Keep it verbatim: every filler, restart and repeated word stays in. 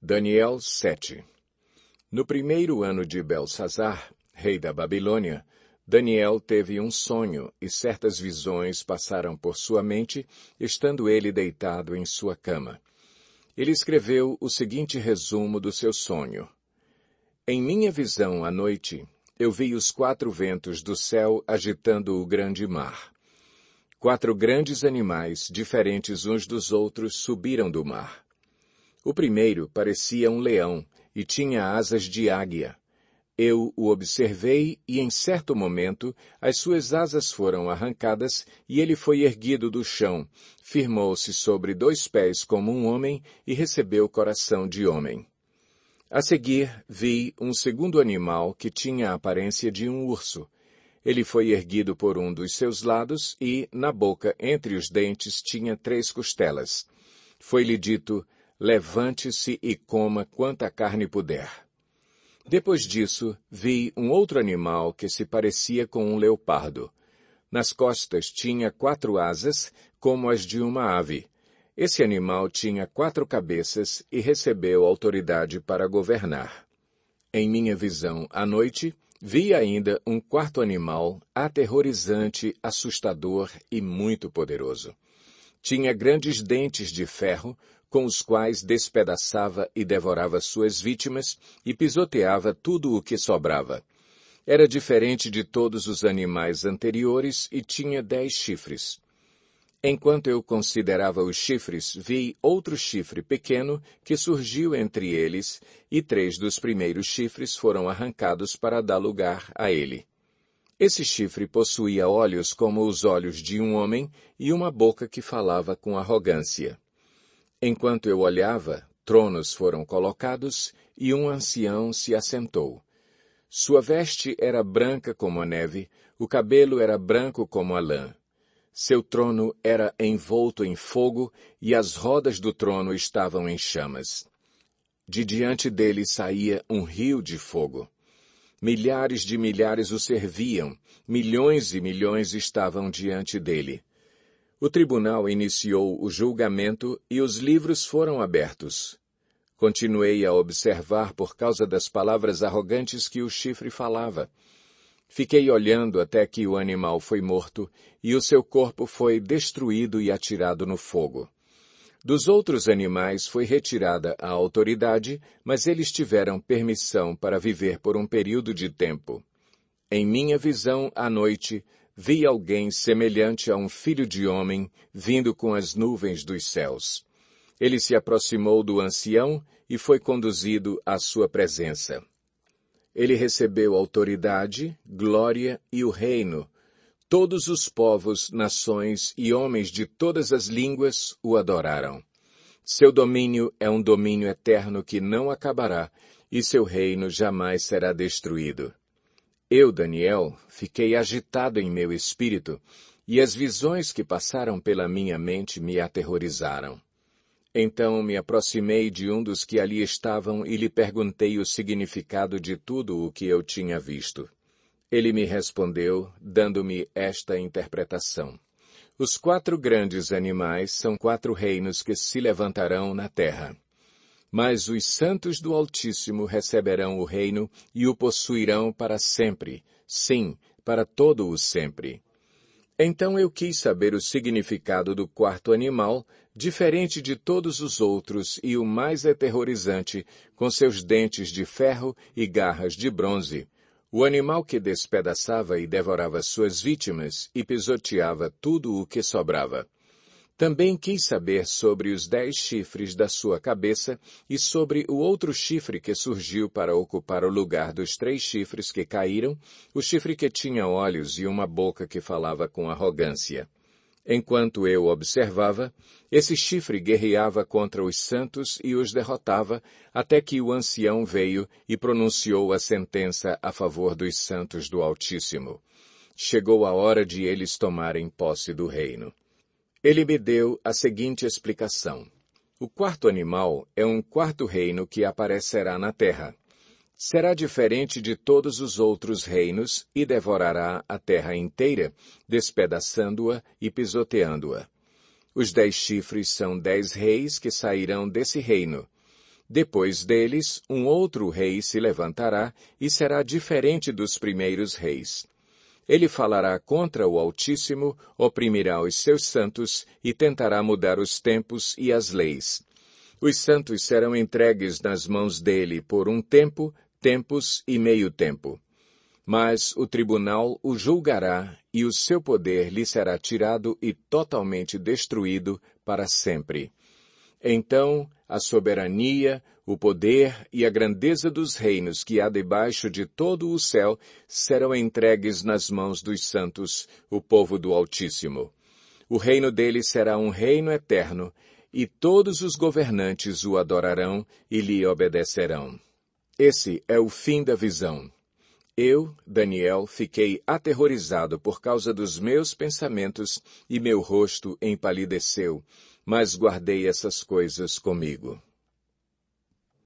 Daniel sete. No primeiro ano de Belsazar, rei da Babilônia, Daniel teve um sonho e certas visões passaram por sua mente, estando ele deitado em sua cama. Ele escreveu o seguinte resumo do seu sonho. Em minha visão à noite, eu vi os quatro ventos do céu agitando o grande mar. Quatro grandes animais, diferentes uns dos outros, subiram do mar. O primeiro parecia um leão e tinha asas de águia. Eu o observei e, em certo momento, as suas asas foram arrancadas e ele foi erguido do chão, firmou-se sobre dois pés como um homem e recebeu coração de homem. A seguir, vi um segundo animal que tinha a aparência de um urso. Ele foi erguido por um dos seus lados e, na boca, entre os dentes, tinha três costelas. Foi-lhe dito: levante-se e coma quanta carne puder. Depois disso, vi um outro animal que se parecia com um leopardo. Nas costas tinha quatro asas, como as de uma ave. Esse animal tinha quatro cabeças e recebeu autoridade para governar. Em minha visão à noite, vi ainda um quarto animal, aterrorizante, assustador e muito poderoso. Tinha grandes dentes de ferro, com os quais despedaçava e devorava suas vítimas e pisoteava tudo o que sobrava. Era diferente de todos os animais anteriores e tinha dez chifres. Enquanto eu considerava os chifres, vi outro chifre pequeno que surgiu entre eles, e três dos primeiros chifres foram arrancados para dar lugar a ele. Esse chifre possuía olhos como os olhos de um homem e uma boca que falava com arrogância. Enquanto eu olhava, tronos foram colocados e um ancião se assentou. Sua veste era branca como a neve, o cabelo era branco como a lã. Seu trono era envolto em fogo e as rodas do trono estavam em chamas. De diante dele saía um rio de fogo. Milhares de milhares o serviam, milhões e milhões estavam diante dele. O tribunal iniciou o julgamento e os livros foram abertos. Continuei a observar por causa das palavras arrogantes que o chifre falava. Fiquei olhando até que o animal foi morto e o seu corpo foi destruído e atirado no fogo. Dos outros animais foi retirada a autoridade, mas eles tiveram permissão para viver por um período de tempo. Em minha visão à noite, vi alguém semelhante a um filho de homem vindo com as nuvens dos céus. Ele se aproximou do ancião e foi conduzido à sua presença. Ele recebeu autoridade, glória e o reino. Todos os povos, nações e homens de todas as línguas o adoraram. Seu domínio é um domínio eterno que não acabará, e seu reino jamais será destruído. Eu, Daniel, fiquei agitado em meu espírito, e as visões que passaram pela minha mente me aterrorizaram. Então me aproximei de um dos que ali estavam e lhe perguntei o significado de tudo o que eu tinha visto. Ele me respondeu, dando-me esta interpretação. Os quatro grandes animais são quatro reinos que se levantarão na terra. Mas os santos do Altíssimo receberão o reino e o possuirão para sempre, sim, para todo o sempre. Então eu quis saber o significado do quarto animal, diferente de todos os outros e o mais aterrorizante, com seus dentes de ferro e garras de bronze, o animal que despedaçava e devorava suas vítimas e pisoteava tudo o que sobrava. Também quis saber sobre os dez chifres da sua cabeça e sobre o outro chifre que surgiu para ocupar o lugar dos três chifres que caíram, o chifre que tinha olhos e uma boca que falava com arrogância. Enquanto eu observava, esse chifre guerreava contra os santos e os derrotava, até que o ancião veio e pronunciou a sentença a favor dos santos do Altíssimo. Chegou a hora de eles tomarem posse do reino. Ele me deu a seguinte explicação. O quarto animal é um quarto reino que aparecerá na terra. Será diferente de todos os outros reinos e devorará a terra inteira, despedaçando-a e pisoteando-a. Os dez chifres são dez reis que sairão desse reino. Depois deles, um outro rei se levantará e será diferente dos primeiros reis. Ele falará contra o Altíssimo, oprimirá os seus santos e tentará mudar os tempos e as leis. Os santos serão entregues nas mãos dele por um tempo, tempos e meio tempo. Mas o tribunal o julgará e o seu poder lhe será tirado e totalmente destruído para sempre. Então, a soberania, o poder e a grandeza dos reinos que há debaixo de todo o céu serão entregues nas mãos dos santos, o povo do Altíssimo. O reino dele será um reino eterno, e todos os governantes o adorarão e lhe obedecerão. Esse é o fim da visão. Eu, Daniel, fiquei aterrorizado por causa dos meus pensamentos e meu rosto empalideceu, mas guardei essas coisas comigo.